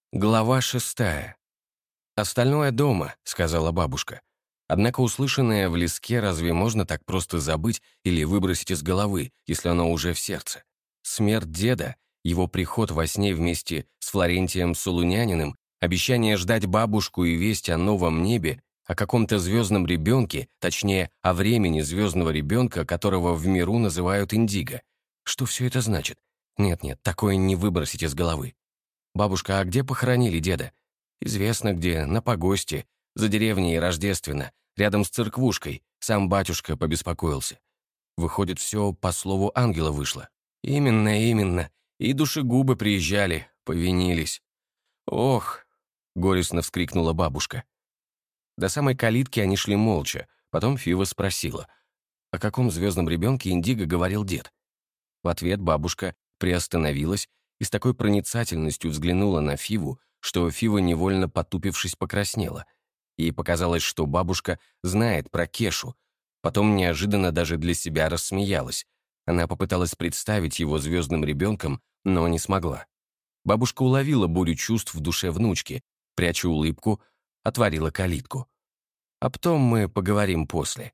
Глава 6. «Остальное дома», — сказала бабушка. Однако услышанное в леске разве можно так просто забыть или выбросить из головы, если оно уже в сердце? Смерть деда, его приход во сне вместе с Флорентием Солуняниным, обещание ждать бабушку и весть о новом небе, о каком-то звездном ребенке, точнее, о времени звездного ребенка, которого в миру называют Индиго. Что все это значит? Нет-нет, такое не выбросить из головы. «Бабушка, а где похоронили деда?» «Известно где, на погосте, за деревней Рождественно, рядом с церквушкой. Сам батюшка побеспокоился. Выходит, все по слову ангела вышло». «Именно. И душегубы приезжали, повинились». «Ох!» — горестно вскрикнула бабушка. До самой калитки они шли молча. Потом Фива спросила, о каком звездном ребенке Индиго говорил дед. В ответ бабушка приостановилась и с такой проницательностью взглянула на Фиву, что Фива, невольно потупившись, покраснела. Ей показалось, что бабушка знает про Кешу. Потом неожиданно даже для себя рассмеялась. Она попыталась представить его звездным ребенком, но не смогла. Бабушка уловила бурю чувств в душе внучки, пряча улыбку, отворила калитку. «Об том мы поговорим после».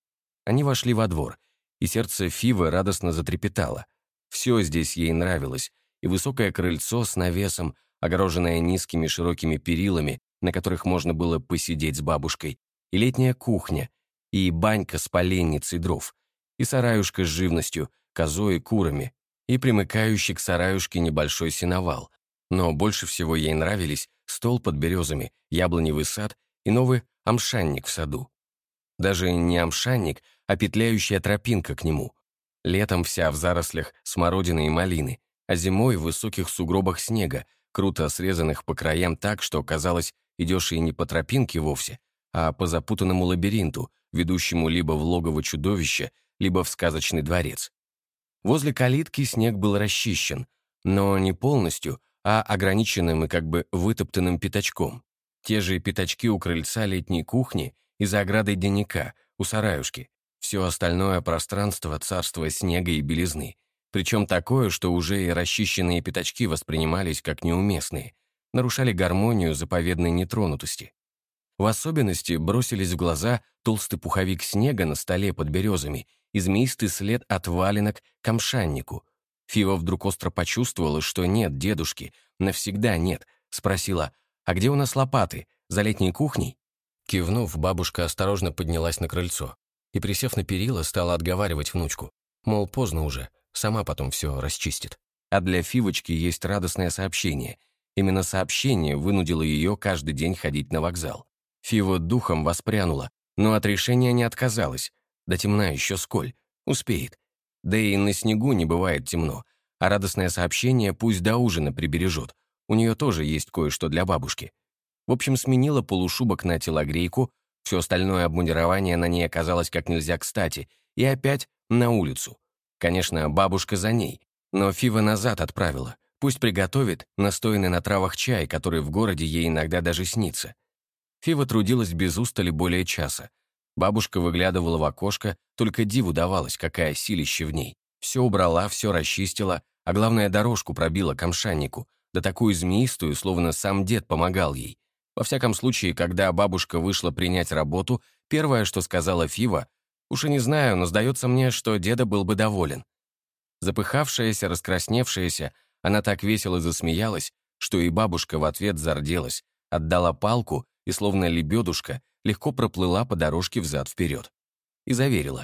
Они вошли во двор, и сердце Фивы радостно затрепетало. Все здесь ей нравилось, и высокое крыльцо с навесом, огороженное низкими широкими перилами, на которых можно было посидеть с бабушкой, и летняя кухня, и банька с поленницей дров, и сараюшка с живностью, козой и курами, и примыкающий к сараюшке небольшой сеновал. Но больше всего ей нравились стол под березами, яблоневый сад и новый амшанник в саду. Даже не амшанник, а петляющая тропинка к нему. Летом вся в зарослях смородины и малины, а зимой в высоких сугробах снега, круто срезанных по краям так, что, казалось, идешь и не по тропинке вовсе, а по запутанному лабиринту, ведущему либо в логово чудовища, либо в сказочный дворец. Возле калитки снег был расчищен, но не полностью, а ограниченным и как бы вытоптанным пятачком. Те же пятачки у крыльца летней кухни и за оградой денника, у сараюшки. Все остальное пространство — царство снега и белизны. Причем такое, что уже и расчищенные пятачки воспринимались как неуместные, нарушали гармонию заповедной нетронутости. В особенности бросились в глаза толстый пуховик снега на столе под березами и змеистый след от валенок к амшаннику. Фива вдруг остро почувствовала, что нет дедушки, навсегда нет. Спросила, «А где у нас лопаты? За летней кухней?» Кивнув, бабушка осторожно поднялась на крыльцо и, присев на перила, стала отговаривать внучку. Мол, поздно уже, сама потом все расчистит. А для Фивочки есть радостное сообщение. Именно сообщение вынудило ее каждый день ходить на вокзал. Фива духом воспрянула, но от решения не отказалась. До темна еще сколь, успеет. Да и на снегу не бывает темно, а радостное сообщение пусть до ужина прибережет. У нее тоже есть кое-что для бабушки. В общем, сменила полушубок на телогрейку, все остальное обмундирование на ней оказалось как нельзя кстати, и опять на улицу. Конечно, бабушка за ней, но Фива назад отправила. Пусть приготовит настоянный на травах чай, который в городе ей иногда даже снится. Фива трудилась без устали более часа. Бабушка выглядывала в окошко, только диву давалось, какая силища в ней. Все убрала, все расчистила, а главное, дорожку пробила к амшаннику, да такую змеистую, словно сам дед помогал ей. Во всяком случае, когда бабушка вышла принять работу, первое, что сказала Фива, «Уж и не знаю, но сдается мне, что деда был бы доволен». Запыхавшаяся, раскрасневшаяся, она так весело засмеялась, что и бабушка в ответ зарделась, отдала палку и, словно лебедушка, легко проплыла по дорожке взад-вперед. И заверила,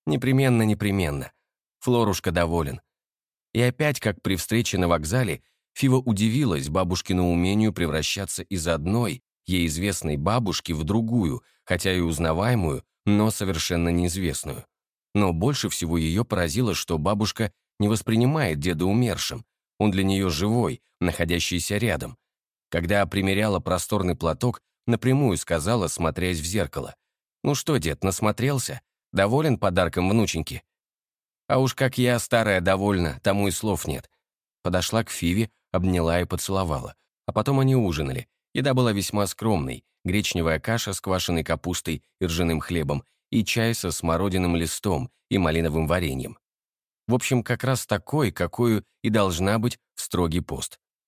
непременно, Флорушка доволен. И опять, как при встрече на вокзале, Фива удивилась бабушкину умению превращаться из одной, ей известной бабушки в другую, хотя и узнаваемую, но совершенно неизвестную. Но больше всего ее поразило, что бабушка не воспринимает деда умершим, он для нее живой, находящийся рядом. Когда примеряла просторный платок, напрямую сказала, смотрясь в зеркало, «Ну что, дед, насмотрелся? Доволен подарком внученьки?» «А уж как я, старая, довольна, тому и слов нет». Подошла к Фиве, обняла и поцеловала. А потом они ужинали. Еда была весьма скромной. Гречневая каша с квашеной капустой и ржаным хлебом, и чай со смородиным листом и малиновым вареньем. В общем, как раз такой, какую и должна быть в строгий пост.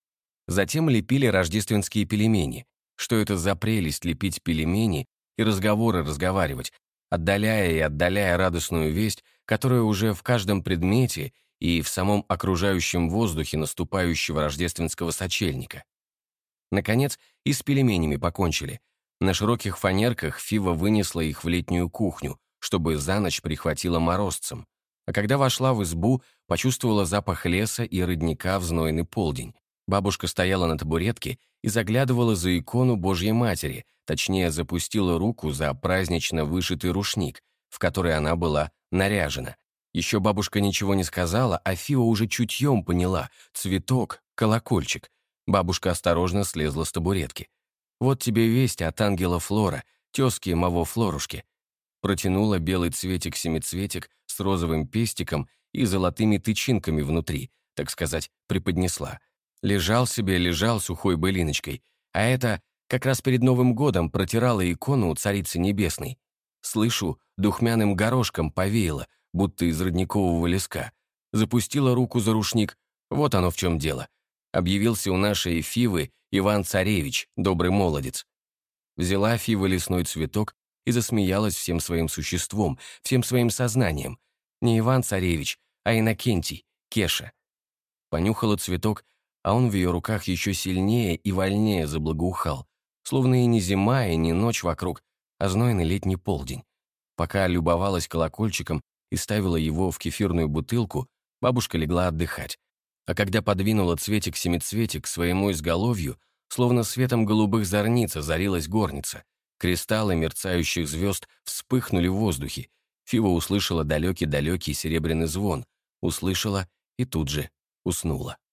Затем лепили рождественские пельмени. Что это за прелесть лепить пельмени и разговоры разговаривать, отдаляя и отдаляя радостную весть, которая уже в каждом предмете и в самом окружающем воздухе наступающего рождественского сочельника. Наконец, и с пельменями покончили. На широких фанерках Фива вынесла их в летнюю кухню, чтобы за ночь прихватило морозцем. А когда вошла в избу, почувствовала запах леса и родника в знойный полдень. Бабушка стояла на табуретке и заглядывала за икону Божьей Матери, точнее, запустила руку за празднично вышитый рушник, в который она была наряжена. Еще бабушка ничего не сказала, а Фива уже чутьем поняла — цветок, колокольчик. Бабушка осторожно слезла с табуретки. «Вот тебе весть от ангела Флора, тезки Маво Флорушки». Протянула белый цветик-семицветик с розовым пестиком и золотыми тычинками внутри, так сказать, преподнесла. Лежал сухой былиночкой, а это как раз перед Новым годом протирала икону Царицы Небесной. Слышу, духмяным горошком повеяло, будто из родникового леска. Запустила руку за рушник, вот оно в чем дело. Объявился у нашей Фивы Иван-Царевич, добрый молодец. Взяла Фива лесной цветок и засмеялась всем своим существом, всем своим сознанием. Не Иван-Царевич, а Иннокентий, Кеша. Понюхала цветок, а он в ее руках еще сильнее и вольнее заблагоухал, словно и не зима, и не ночь вокруг, а знойный летний полдень. Пока любовалась колокольчиком и ставила его в кефирную бутылку, бабушка легла отдыхать. А когда подвинула цветик-семицветик к своему изголовью, словно светом голубых зорниц озарилась горница. Кристаллы мерцающих звезд вспыхнули в воздухе. Фива услышала далекий-далекий серебряный звон, услышала и тут же уснула.